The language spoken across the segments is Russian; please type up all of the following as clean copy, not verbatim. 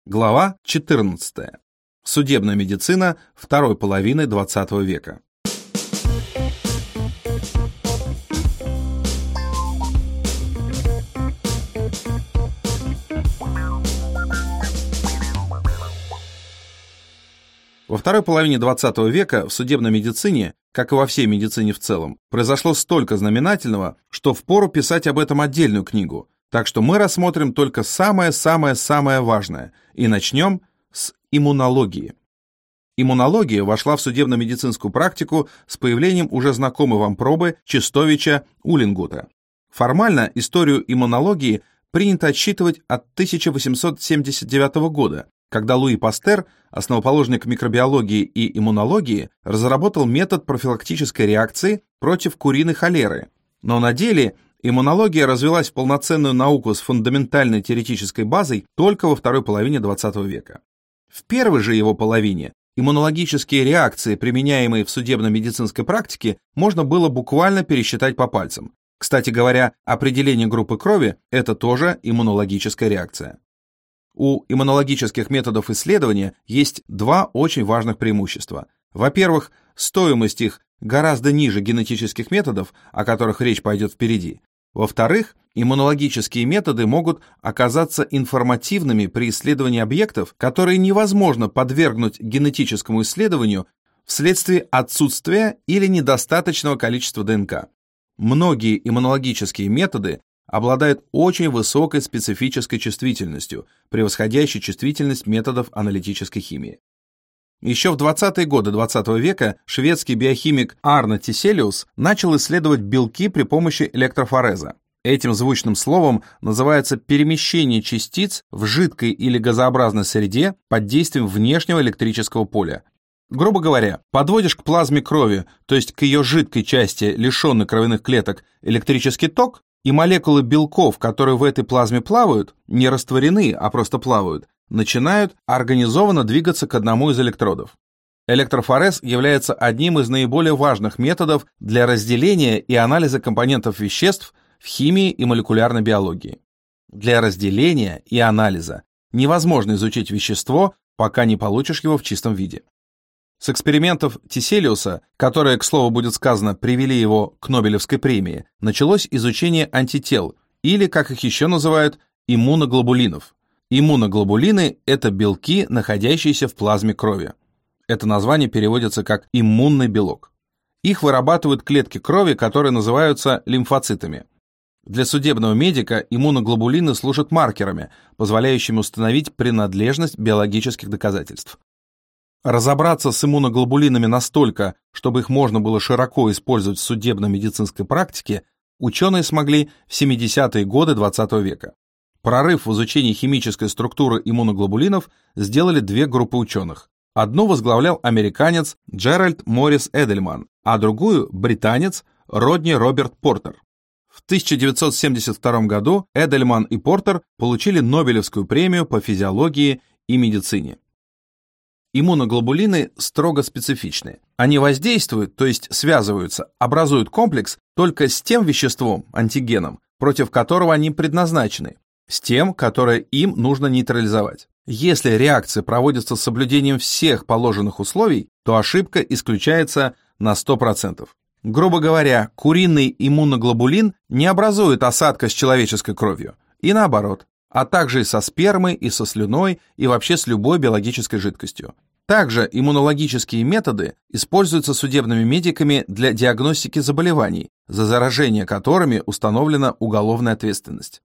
Глава 14. Судебная медицина второй половины XX века. Во второй половине XX века в судебной медицине, как и во всей медицине в целом, произошло столько знаменательного, что впору писать об этом отдельную книгу. Так что мы рассмотрим только самое-самое-самое важное и начнем с иммунологии. Иммунология вошла в судебно-медицинскую практику с появлением уже знакомой вам пробы Чистовича-Уллингута. Формально историю иммунологии принято отсчитывать от 1879 года, когда Луи Пастер, основоположник микробиологии и иммунологии, разработал метод профилактической реакции против куриной холеры. Но на деле иммунология развилась в полноценную науку с фундаментальной теоретической базой только во второй половине XX века. В первой же его половине иммунологические реакции, применяемые в судебно-медицинской практике, можно было буквально пересчитать по пальцам. Кстати говоря, определение группы крови – это тоже иммунологическая реакция. У иммунологических методов исследования есть два очень важных преимущества. Во-первых, стоимость их гораздо ниже генетических методов, о которых речь пойдет впереди. Во-вторых, иммунологические методы могут оказаться информативными при исследовании объектов, которые невозможно подвергнуть генетическому исследованию вследствие отсутствия или недостаточного количества ДНК. Многие иммунологические методы обладают очень высокой специфической чувствительностью, превосходящей чувствительность методов аналитической химии. Еще в 20-е годы XX века шведский биохимик Арне Тиселиус начал исследовать белки при помощи электрофореза. Этим звучным словом называется перемещение частиц в жидкой или газообразной среде под действием внешнего электрического поля. Грубо говоря, подводишь к плазме крови, то есть к ее жидкой части, лишенной кровяных клеток, электрический ток, и молекулы белков, которые в этой плазме плавают, не растворены, а просто плавают, начинают организованно двигаться к одному из электродов. Электрофорез является одним из наиболее важных методов для разделения и анализа компонентов веществ в химии и молекулярной биологии. Для разделения и анализа невозможно изучить вещество, пока не получишь его в чистом виде. С экспериментов Тиселиуса, которые, к слову будет сказано, привели его к Нобелевской премии, началось изучение антител, или, как их еще называют, иммуноглобулинов. Иммуноглобулины – это белки, находящиеся в плазме крови. Это название переводится как иммунный белок. Их вырабатывают клетки крови, которые называются лимфоцитами. Для судебного медика иммуноглобулины служат маркерами, позволяющими установить принадлежность биологических доказательств. Разобраться с иммуноглобулинами настолько, чтобы их можно было широко использовать в судебно-медицинской практике, ученые смогли в 70-е годы XX века. Прорыв в изучении химической структуры иммуноглобулинов сделали две группы ученых. Одну возглавлял американец Джеральд Моррис Эдельман, а другую – британец Родни Роберт Портер. В 1972 году Эдельман и Портер получили Нобелевскую премию по физиологии и медицине. Иммуноглобулины строго специфичны. Они воздействуют, то есть связываются, образуют комплекс только с тем веществом, антигеном, против которого они предназначены, с тем, которое им нужно нейтрализовать. Если реакция проводится с соблюдением всех положенных условий, то ошибка исключается на 100%. Грубо говоря, куриный иммуноглобулин не образует осадка с человеческой кровью, и наоборот, а также и со спермой, и со слюной, и вообще с любой биологической жидкостью. Также иммунологические методы используются судебными медиками для диагностики заболеваний, за заражение которыми установлена уголовная ответственность.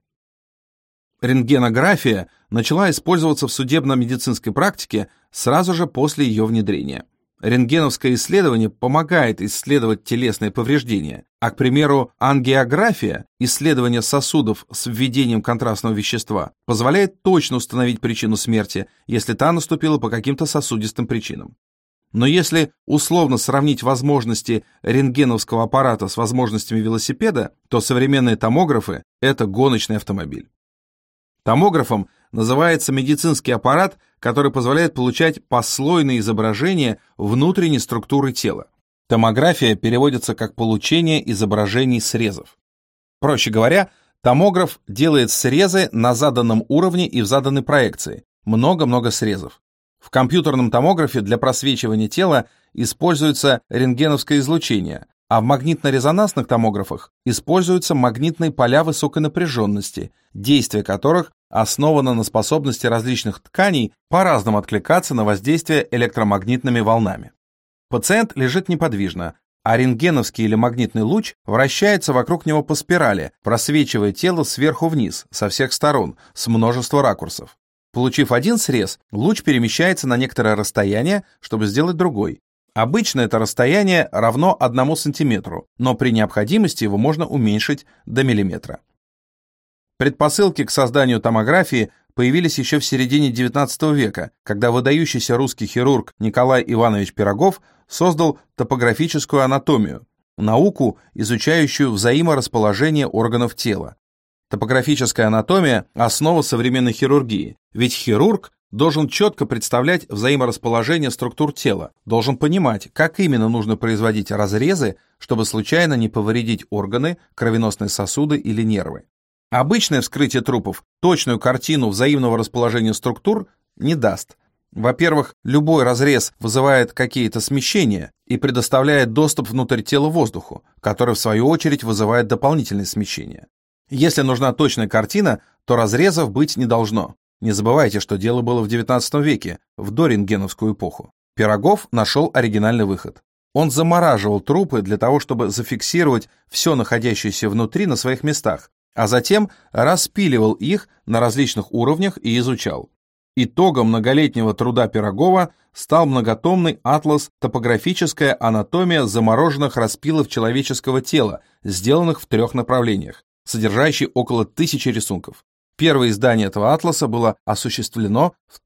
Рентгенография начала использоваться в судебно-медицинской практике сразу же после ее внедрения. Рентгеновское исследование помогает исследовать телесные повреждения, а, к примеру, ангиография, исследование сосудов с введением контрастного вещества, позволяет точно установить причину смерти, если та наступила по каким-то сосудистым причинам. Но если условно сравнить возможности рентгеновского аппарата с возможностями велосипеда, то современные томографы – это гоночный автомобиль. Томографом называется медицинский аппарат, который позволяет получать послойные изображения внутренней структуры тела. Томография переводится как получение изображений срезов. Проще говоря, томограф делает срезы на заданном уровне и в заданной проекции, много-много срезов. В компьютерном томографе для просвечивания тела используется рентгеновское излучение, а в магнитно-резонансных томографах используются магнитные поля высокой напряженности, действие которых основано на способности различных тканей по-разному откликаться на воздействие электромагнитными волнами. Пациент лежит неподвижно, а рентгеновский или магнитный луч вращается вокруг него по спирали, просвечивая тело сверху вниз, со всех сторон, с множества ракурсов. Получив один срез, луч перемещается на некоторое расстояние, чтобы сделать другой. Обычно это расстояние равно 1 сантиметру, но при необходимости его можно уменьшить до миллиметра. Предпосылки к созданию томографии появились еще в середине XIX века, когда выдающийся русский хирург Николай Иванович Пирогов создал топографическую анатомию, науку, изучающую взаиморасположение органов тела. Топографическая анатомия – основа современной хирургии, ведь хирург должен четко представлять взаиморасположение структур тела, должен понимать, как именно нужно производить разрезы, чтобы случайно не повредить органы, кровеносные сосуды или нервы. Обычное вскрытие трупов точную картину взаимного расположения структур не даст. Во-первых, любой разрез вызывает какие-то смещения и предоставляет доступ внутрь тела воздуху, который в свою очередь вызывает дополнительные смещения. Если нужна точная картина, то разрезов быть не должно. Не забывайте, что дело было в XIX веке, в дорентгеновскую эпоху. Пирогов нашел оригинальный выход. Он замораживал трупы для того, чтобы зафиксировать все находящееся внутри на своих местах, а затем распиливал их на различных уровнях и изучал. Итогом многолетнего труда Пирогова стал многотомный атлас «Топографическая анатомия замороженных распилов человеческого тела», сделанных в 3 направлениях, содержащий около 1000 рисунков. Первое издание этого атласа было осуществлено в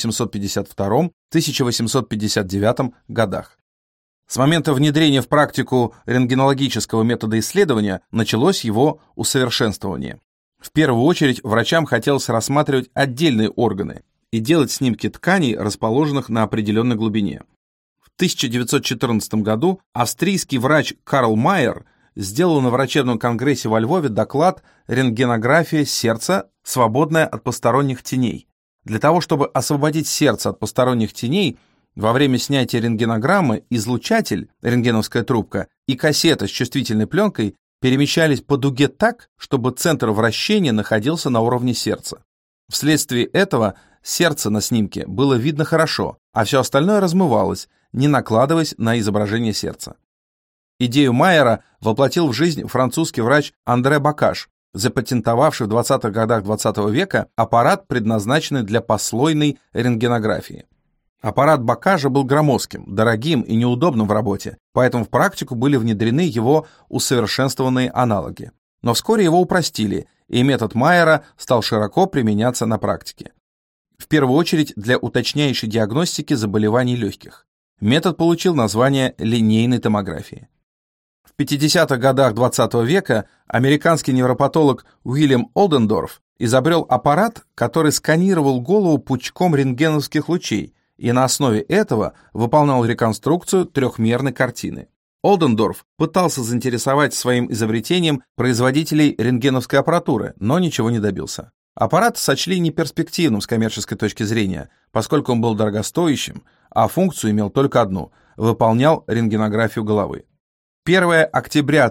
1852-1859 годах. С момента внедрения в практику рентгенологического метода исследования началось его усовершенствование. В первую очередь врачам хотелось рассматривать отдельные органы и делать снимки тканей, расположенных на определенной глубине. В 1914 году австрийский врач Карл Майер сделал на врачебном конгрессе во Львове доклад «Рентгенография сердца, свободная от посторонних теней». Для того, чтобы освободить сердце от посторонних теней, во время снятия рентгенограммы излучатель, рентгеновская трубка, и кассета с чувствительной пленкой перемещались по дуге так, чтобы центр вращения находился на уровне сердца. Вследствие этого сердце на снимке было видно хорошо, а все остальное размывалось, не накладываясь на изображение сердца. Идею Майера воплотил в жизнь французский врач Андре Бакаш, запатентовавший в 20-х годах XX века аппарат, предназначенный для послойной рентгенографии. Аппарат Бакажа был громоздким, дорогим и неудобным в работе, поэтому в практику были внедрены его усовершенствованные аналоги. Но вскоре его упростили, и метод Майера стал широко применяться на практике. В первую очередь для уточняющей диагностики заболеваний легких. Метод получил название линейной томографии. В 50-х годах XX века американский невропатолог Уильям Олдендорф изобрел аппарат, который сканировал голову пучком рентгеновских лучей и на основе этого выполнял реконструкцию трехмерной картины. Олдендорф пытался заинтересовать своим изобретением производителей рентгеновской аппаратуры, но ничего не добился. Аппарат сочли неперспективным с коммерческой точки зрения, поскольку он был дорогостоящим, а функцию имел только одну – выполнял рентгенографию головы. 1 октября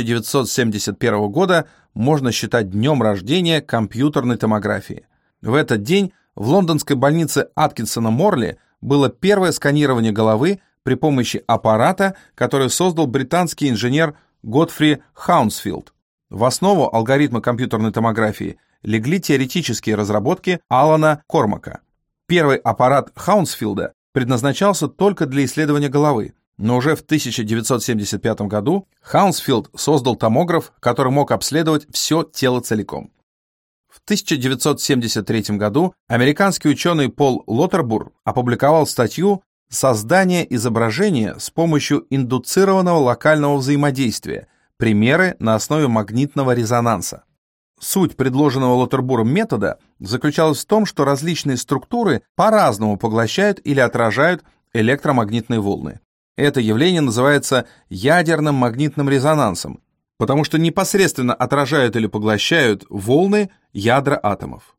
1971 года можно считать днем рождения компьютерной томографии. В этот день в лондонской больнице Аткинсона Морли было первое сканирование головы при помощи аппарата, который создал британский инженер Годфри Хаунсфилд. В основу алгоритма компьютерной томографии легли теоретические разработки Алана Кормака. Первый аппарат Хаунсфилда предназначался только для исследования головы, но уже в 1975 году Хаунсфилд создал томограф, который мог обследовать все тело целиком. В 1973 году американский ученый Пол Лоттербур опубликовал статью «Создание изображения с помощью индуцированного локального взаимодействия. Примеры на основе магнитного резонанса». Суть предложенного Лоттербуром метода заключалась в том, что различные структуры по-разному поглощают или отражают электромагнитные волны. Это явление называется ядерным магнитным резонансом, потому что непосредственно отражают или поглощают волны ядра атомов.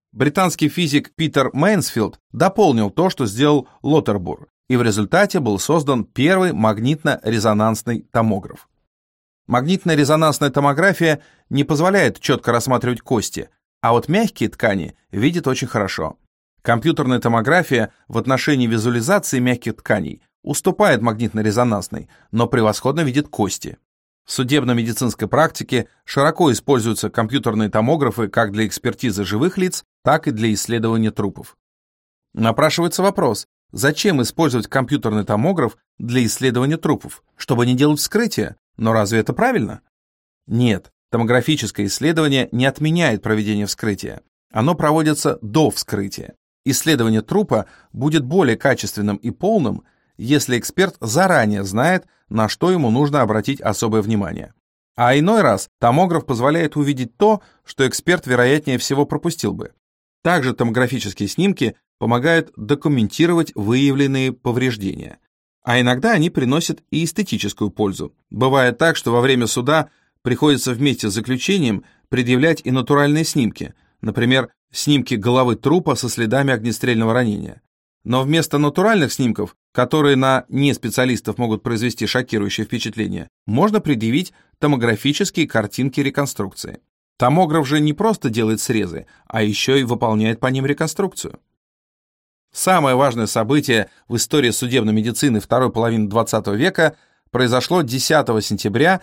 Британский физик Питер Мейнсфилд дополнил то, что сделал Лоттербур, и в результате был создан первый магнитно-резонансный томограф. Магнитно-резонансная томография не позволяет четко рассматривать кости, а вот мягкие ткани видит очень хорошо. Компьютерная томография в отношении визуализации мягких тканей уступает магнитно-резонансной, но превосходно видит кости. В судебно-медицинской практике широко используются компьютерные томографы как для экспертизы живых лиц, так и для исследования трупов. Напрашивается вопрос, зачем использовать компьютерный томограф для исследования трупов? Чтобы не делать вскрытия? Но разве это правильно? Нет, томографическое исследование не отменяет проведение вскрытия. Оно проводится до вскрытия. Исследование трупа будет более качественным и полным, если эксперт заранее знает, на что ему нужно обратить особое внимание. А иной раз томограф позволяет увидеть то, что эксперт вероятнее всего пропустил бы. Также томографические снимки помогают документировать выявленные повреждения. А иногда они приносят и эстетическую пользу. Бывает так, что во время суда приходится вместе с заключением предъявлять и натуральные снимки, например, снимки головы трупа со следами огнестрельного ранения. Но вместо натуральных снимков, которые на неспециалистов могут произвести шокирующее впечатление, можно предъявить томографические картинки реконструкции. Томограф же не просто делает срезы, а еще и выполняет по ним реконструкцию. Самое важное событие в истории судебной медицины второй половины XX века произошло 10 сентября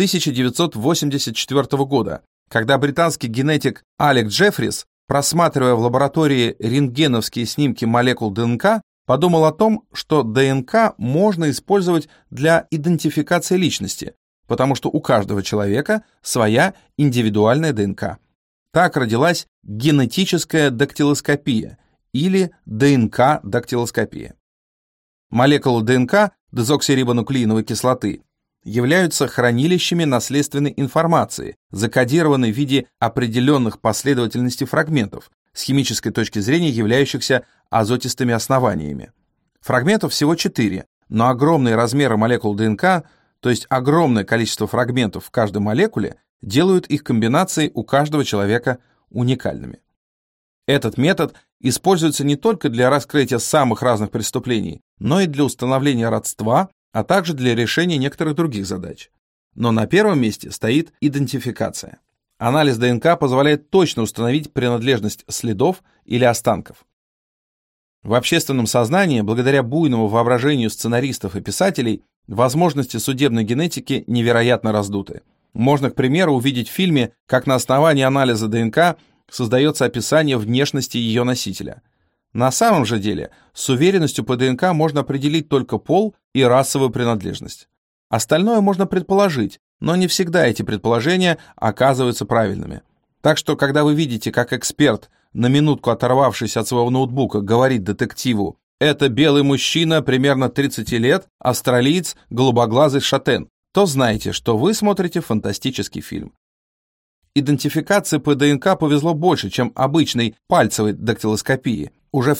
1984 года, когда британский генетик Алек Джеффрис, просматривая в лаборатории рентгеновские снимки молекул ДНК, подумал о том, что ДНК можно использовать для идентификации личности, потому что у каждого человека своя индивидуальная ДНК. Так родилась генетическая дактилоскопия или ДНК-дактилоскопия. Молекулы ДНК, дезоксирибонуклеиновой кислоты, являются хранилищами наследственной информации, закодированной в виде определенных последовательностей фрагментов, с химической точки зрения являющихся азотистыми основаниями. Фрагментов всего 4, но огромные размеры молекул ДНК, то есть огромное количество фрагментов в каждой молекуле, делают их комбинации у каждого человека уникальными. Этот метод используется не только для раскрытия самых разных преступлений, но и для установления родства, а также для решения некоторых других задач. Но на первом месте стоит идентификация. Анализ ДНК позволяет точно установить принадлежность следов или останков. В общественном сознании, благодаря буйному воображению сценаристов и писателей, возможности судебной генетики невероятно раздуты. Можно, к примеру, увидеть в фильме, как на основании анализа ДНК создается описание внешности ее носителя. На самом же деле, с уверенностью по ДНК можно определить только пол и расовую принадлежность. Остальное можно предположить, но не всегда эти предположения оказываются правильными. Так что, когда вы видите, как эксперт, на минутку оторвавшись от своего ноутбука, говорит детективу: «Это белый мужчина, примерно 30 лет, австралиец, голубоглазый шатен», то знайте, что вы смотрите фантастический фильм. Идентификации по ДНК повезло больше, чем обычной пальцевой дактилоскопии. Уже в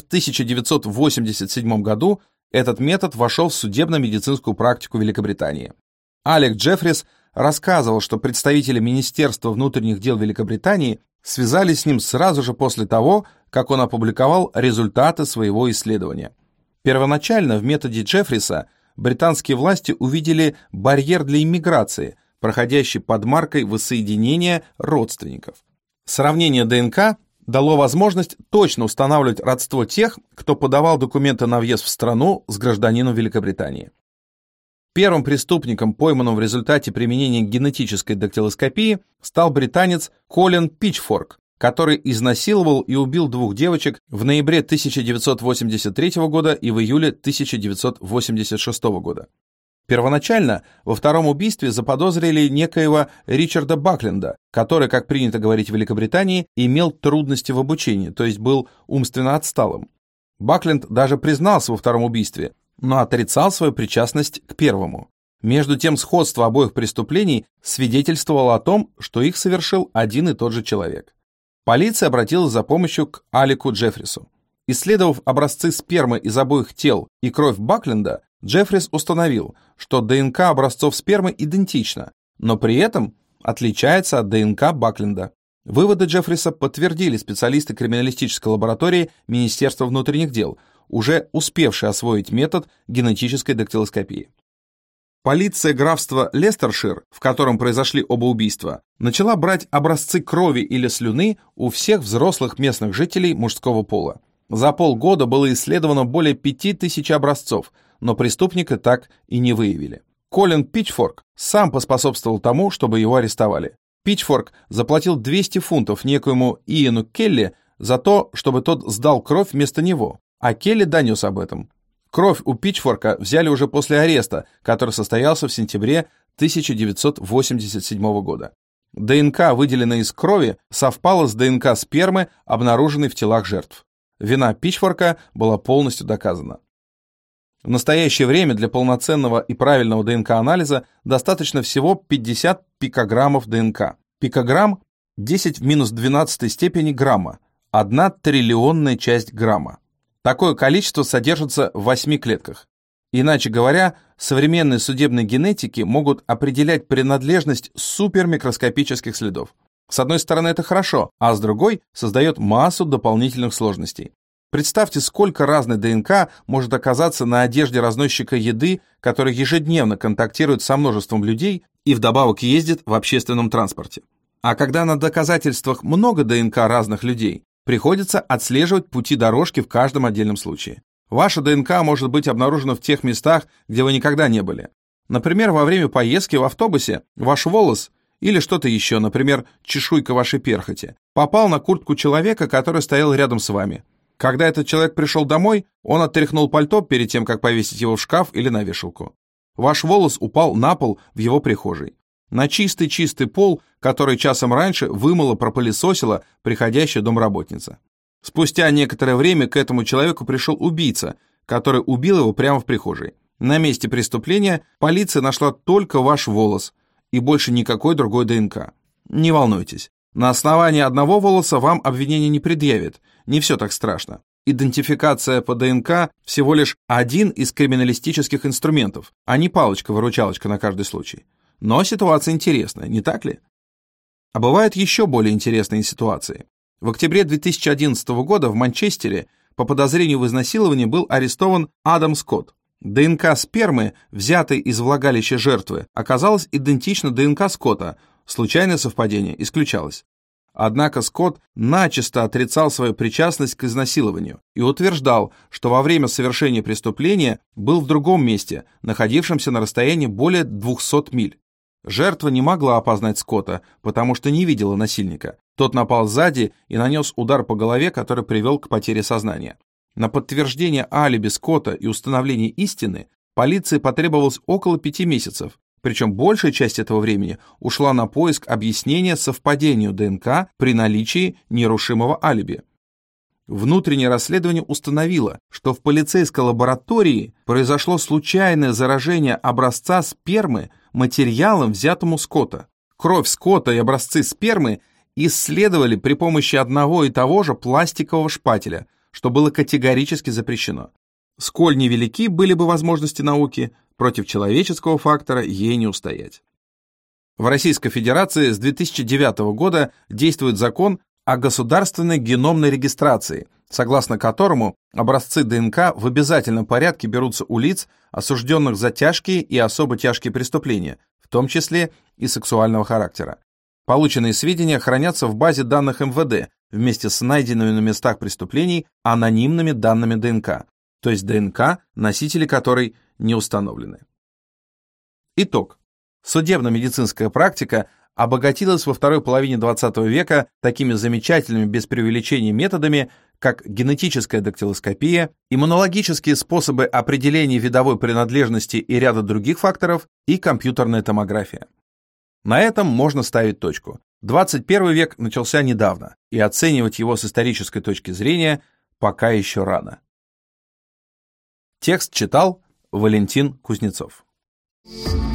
1987 году этот метод вошел в судебно-медицинскую практику Великобритании. Алек Джеффрис рассказывал, что представители Министерства внутренних дел Великобритании связались с ним сразу же после того, как он опубликовал результаты своего исследования. Первоначально в методе Джеффриса британские власти увидели барьер для иммиграции, проходящий под маркой воссоединения родственников. Сравнение ДНК дало возможность точно устанавливать родство тех, кто подавал документы на въезд в страну с гражданином Великобритании. Первым преступником, пойманным в результате применения генетической дактилоскопии, стал британец Колин Питчфорк, который изнасиловал и убил 2 девочек в ноябре 1983 года и в июле 1986 года. Первоначально во втором убийстве заподозрили некоего Ричарда Бакленда, который, как принято говорить в Великобритании, имел трудности в обучении, то есть был умственно отсталым. Бакленд даже признался во втором убийстве, но отрицал свою причастность к первому. Между тем, сходство обоих преступлений свидетельствовало о том, что их совершил один и тот же человек. Полиция обратилась за помощью к Алеку Джеффрису. Исследовав образцы спермы из обоих тел и кровь Бакленда, Джеффрис установил, что ДНК образцов спермы идентична, но при этом отличается от ДНК Бакленда. Выводы Джеффриса подтвердили специалисты криминалистической лаборатории Министерства внутренних дел, уже успевшие освоить метод генетической дактилоскопии. Полиция графства Лестершир, в котором произошли оба убийства, начала брать образцы крови или слюны у всех взрослых местных жителей мужского пола. За полгода было исследовано более 5000 образцов, но преступника так и не выявили. Колин Питчфорк сам поспособствовал тому, чтобы его арестовали. Питчфорк заплатил 200 фунтов некоему Иэну Келли за то, чтобы тот сдал кровь вместо него, а Келли донес об этом. Кровь у Питчфорка взяли уже после ареста, который состоялся в сентябре 1987 года. ДНК, выделенная из крови, совпала с ДНК спермы, обнаруженной в телах жертв. Вина Питчфорка была полностью доказана. В настоящее время для полноценного и правильного ДНК-анализа достаточно всего 50 пикограммов ДНК. Пикограмм – 10 в минус 12 степени грамма, 1 триллионная часть грамма. Такое количество содержится в 8 клетках. Иначе говоря, современные судебные генетики могут определять принадлежность супермикроскопических следов. С одной стороны, это хорошо, а с другой создает массу дополнительных сложностей. Представьте, сколько разной ДНК может оказаться на одежде разносчика еды, который ежедневно контактирует со множеством людей и вдобавок ездит в общественном транспорте. А когда на доказательствах много ДНК разных людей, приходится отслеживать пути дорожки в каждом отдельном случае. Ваша ДНК может быть обнаружена в тех местах, где вы никогда не были. Например, во время поездки в автобусе ваш волос или что-то еще, например, чешуйка вашей перхоти, попал на куртку человека, который стоял рядом с вами. Когда этот человек пришел домой, он отряхнул пальто перед тем, как повесить его в шкаф или на вешалку. Ваш волос упал на пол в его прихожей. На чистый пол, который часом раньше пропылесосила приходящая домработница. Спустя некоторое время к этому человеку пришел убийца, который убил его прямо в прихожей. На месте преступления полиция нашла только ваш волос и больше никакой другой ДНК. Не волнуйтесь. На основании одного волоса вам обвинение не предъявят, не все так страшно. Идентификация по ДНК всего лишь один из криминалистических инструментов, а не палочка-выручалочка на каждый случай. Но ситуация интересная, не так ли? А бывают еще более интересные ситуации. В октябре 2011 года в Манчестере по подозрению в изнасиловании был арестован Адам Скотт. ДНК спермы, взятой из влагалища жертвы, оказалась идентична ДНК Скотта. Случайное совпадение исключалось. Однако Скотт начисто отрицал свою причастность к изнасилованию и утверждал, что во время совершения преступления был в другом месте, находившемся на расстоянии более 200 миль. Жертва не могла опознать Скотта, потому что не видела насильника. Тот напал сзади и нанес удар по голове, который привел к потере сознания. На подтверждение алиби Скотта и установление истины полиции потребовалось около 5 месяцев, причем большая часть этого времени ушла на поиск объяснения совпадению ДНК при наличии нерушимого алиби. Внутреннее расследование установило, что в полицейской лаборатории произошло случайное заражение образца спермы материалом, взятым у Скотта. Кровь Скотта и образцы спермы исследовали при помощи одного и того же пластикового шпателя, что было категорически запрещено. Сколь невелики были бы возможности науки, против человеческого фактора ей не устоять. В Российской Федерации с 2009 года действует закон о государственной геномной регистрации, согласно которому образцы ДНК в обязательном порядке берутся у лиц, осужденных за тяжкие и особо тяжкие преступления, в том числе и сексуального характера. Полученные сведения хранятся в базе данных МВД вместе с найденными на местах преступлений анонимными данными ДНК, то есть ДНК, носители которой не установлены. Итог. Судебно-медицинская практика обогатилась во второй половине XX века такими замечательными без преувеличений методами, как генетическая дактилоскопия, иммунологические способы определения видовой принадлежности и ряда других факторов и компьютерная томография. На этом можно ставить точку. 21 век начался недавно, и оценивать его с исторической точки зрения пока еще рано. Текст читал Валентин Кузнецов.